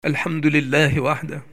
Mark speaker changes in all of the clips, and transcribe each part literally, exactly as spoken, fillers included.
Speaker 1: الحمد لله وحده،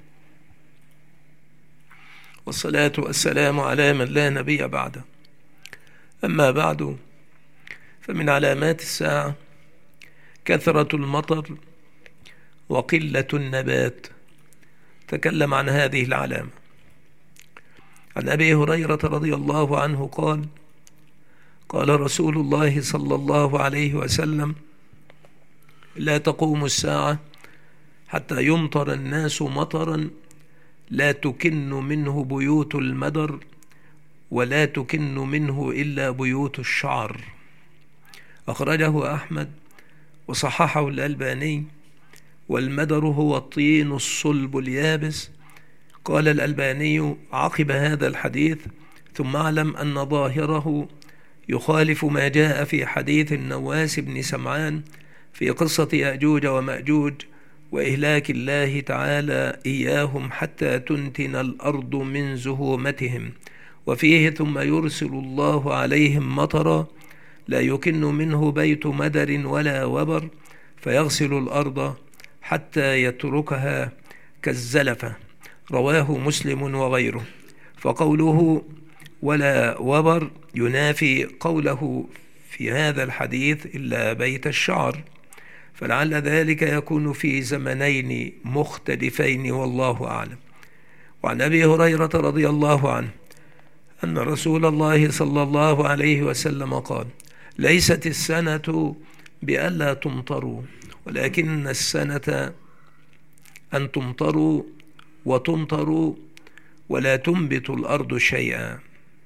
Speaker 1: والصلاة والسلام على من لا نبي بعده. أما بعد، فمن علامات الساعة كثرة المطر وقلة النبات. تكلم عن هذه العلامة عن أبي هريرة رضي الله عنه قال: قال رسول الله صلى الله عليه وسلم: لا تقوم الساعة حتى يمطر الناس مطرا لا تكن منه بيوت المدر ولا تكن منه إلا بيوت الشعر. أخرجه أحمد وصححه الألباني. والمدر هو الطين الصلب اليابس. قال الألباني عقب هذا الحديث: ثم اعلم أن ظاهره يخالف ما جاء في حديث النواس بن سمعان في قصة يأجوج ومأجوج وإهلاك الله تعالى إياهم حتى تنتن الأرض من زهومتهم، وفيه: ثم يرسل الله عليهم مطرا لا يكن منه بيت مدر ولا وبر فيغسل الأرض حتى يتركها كالزلفة. رواه مسلم وغيره. فقوله ولا وبر ينافي قوله في هذا الحديث إلا بيت الشعر، فلعل ذلك يكون في زمنين مختلفين والله أعلم. وعن أبي هريرة رضي الله عنه أن رسول الله صلى الله عليه وسلم قال: ليست السنة بألا تمطروا، ولكن السنة أن تمطروا وتمطروا ولا تنبت الأرض شيئا.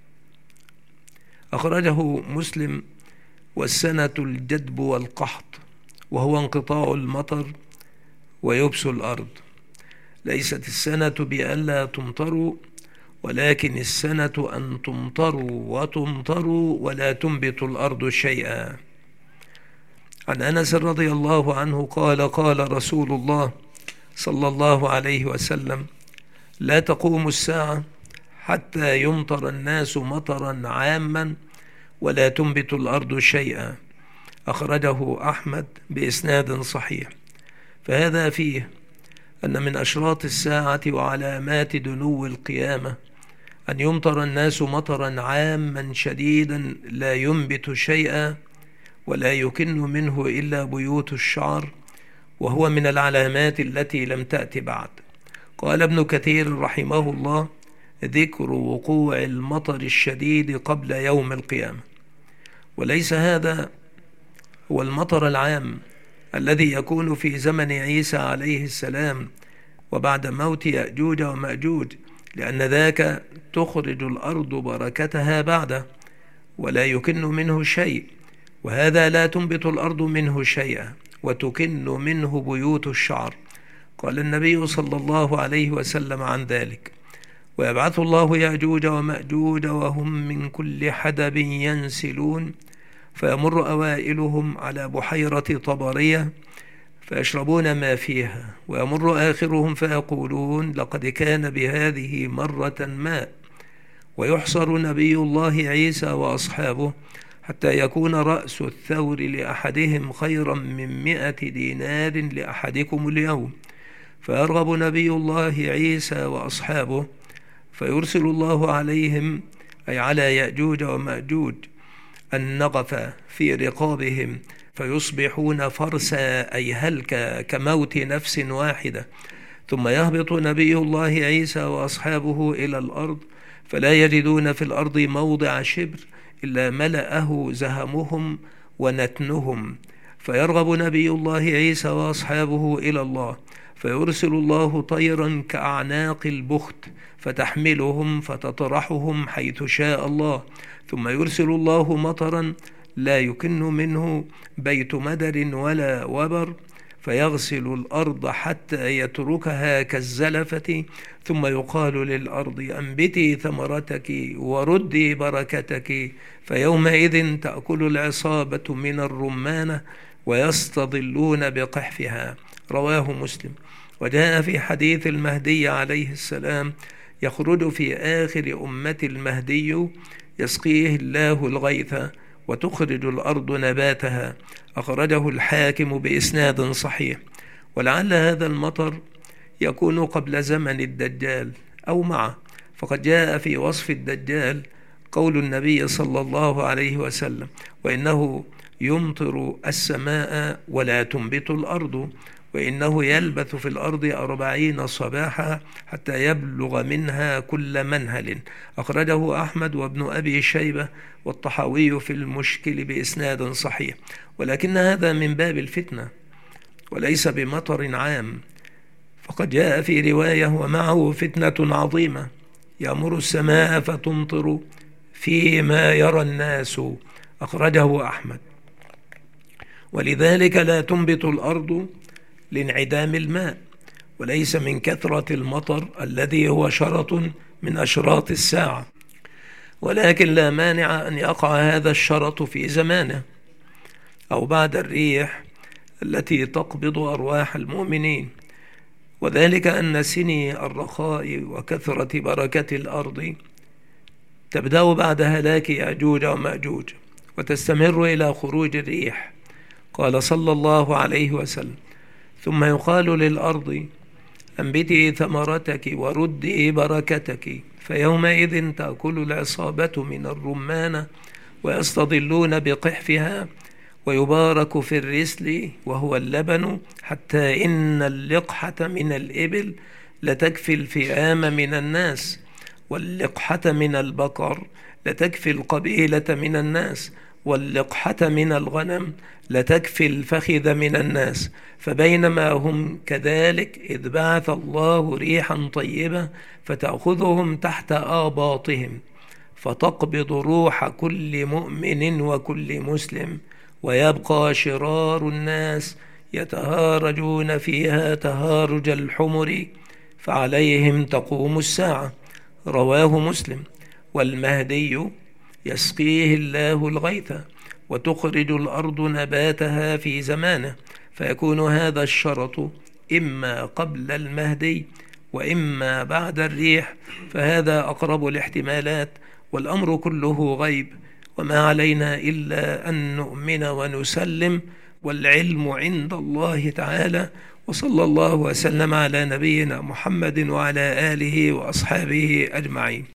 Speaker 1: أخرجه مسلم. والسنة الجدب والقحط، وهو انقطاع المطر ويبس الأرض. ليست السنة بألا تمطروا، ولكن السنة أن تمطروا وتمطروا ولا تنبت الأرض شيئا. عن أنس رضي الله عنه قال: قال رسول الله صلى الله عليه وسلم: لا تقوم الساعة حتى يمطر الناس مطرا عاما ولا تنبت الأرض شيئا. أخرجه أحمد بإسناد صحيح. فهذا فيه أن من أشراط الساعة وعلامات دنو القيامة أن يمطر الناس مطرا عاما شديدا لا ينبت شيئا ولا يكن منه إلا بيوت الشعر، وهو من العلامات التي لم تأت بعد. قال ابن كثير رحمه الله: ذكر وقوع المطر الشديد قبل يوم القيامة. وليس هذا هو المطر العام الذي يكون في زمن عيسى عليه السلام وبعد موت يأجوج ومأجوج، لأن ذاك تخرج الأرض بركتها بعده ولا يكن منه شيء، وهذا لا تنبت الأرض منه شيئا وتكن منه بيوت الشعر. قال النبي صلى الله عليه وسلم عن ذلك: ويبعث الله يأجوج ومأجوج وهم من كل حدب ينسلون، فيمر أوائلهم على بحيرة طبرية فيشربون ما فيها، ويمر آخرهم فيقولون: لقد كان بهذه مرة ماء. ويحصر نبي الله عيسى وأصحابه حتى يكون رأس الثور لأحدهم خيرا من مئة دينار لأحدكم اليوم، فيرغب نبي الله عيسى وأصحابه فيرسل الله عليهم، أي على يأجوج ومأجوج، النغف في رقابهم فيصبحون فرسا، أي هلكا كموت نفس واحدة. ثم يهبط نبي الله عيسى وأصحابه إلى الأرض فلا يجدون في الأرض موضع شبر إلا ملأه زهمهم ونتنهم، فيرغب نبي الله عيسى وأصحابه إلى الله فيرسل الله طيرا كأعناق البخت فتحملهم فتطرحهم حيث شاء الله، ثم يرسل الله مطرا لا يكن منه بيت مدر ولا وبر فيغسل الأرض حتى يتركها كالزلفة، ثم يقال للأرض: أنبتي ثمرتك وردي بركتك، فيومئذ تأكل العصابة من الرمانة ويستظلون بقحفها. رواه مسلم. وجاء في حديث المهدي عليه السلام: يخرج في آخر أمة المهدي يسقيه الله الغيث وتخرج الأرض نباتها. أخرجه الحاكم بإسناد صحيح. ولعل هذا المطر يكون قبل زمن الدجال أو معه، فقد جاء في وصف الدجال قول النبي صلى الله عليه وسلم: وإنه يمطر السماء ولا تنبت الأرض، وإنه يلبث في الأرض أربعين صباحا حتى يبلغ منها كل منهل. أخرجه أحمد وابن أبي شيبة والطحاوي في المشكل بإسناد صحيح. ولكن هذا من باب الفتنة وليس بمطر عام، فقد جاء في رواية: ومعه فتنة عظيمة يأمر السماء فتمطر فيما يرى الناس. أخرجه أحمد. ولذلك لا تنبت الأرض لانعدام الماء، وليس من كثرة المطر الذي هو شرط من أشراط الساعة، ولكن لا مانع أن يقع هذا الشرط في زمانه أو بعد الريح التي تقبض أرواح المؤمنين، وذلك أن سني الرخاء وكثرة بركة الأرض تبدأ بعد هلاك يأجوج ومأجوج وتستمر إلى خروج الريح. قال صلى الله عليه وسلم: ثم يقال للأرض: أنبتي ثمرتك وردي بركتك، فيومئذ تأكل العصابة من الرمان ويستظلون بقحفها، ويبارك في الرسل وهو اللبن، حتى إن اللقحة من الإبل لتكفي الفئام من الناس، واللقحة من البقر لتكفي القبيلة من الناس، واللقحة من الغنم لتكفي الفخذ من الناس. فبينما هم كذلك إذ بعث الله ريحا طيبة فتأخذهم تحت آباطهم، فتقبض روح كل مؤمن وكل مسلم، ويبقى شرار الناس يتهارجون فيها تهارج الحمر، فعليهم تقوم الساعة. رواه مسلم. والمهدي يسقيه الله الغيث وتخرج الأرض نباتها في زمانه، فيكون هذا الشرط إما قبل المهدي وإما بعد الريح، فهذا أقرب الاحتمالات، والأمر كله غيب، وما علينا إلا أن نؤمن ونسلم، والعلم عند الله تعالى. وصلى الله وسلم على نبينا محمد وعلى آله وأصحابه أجمعين.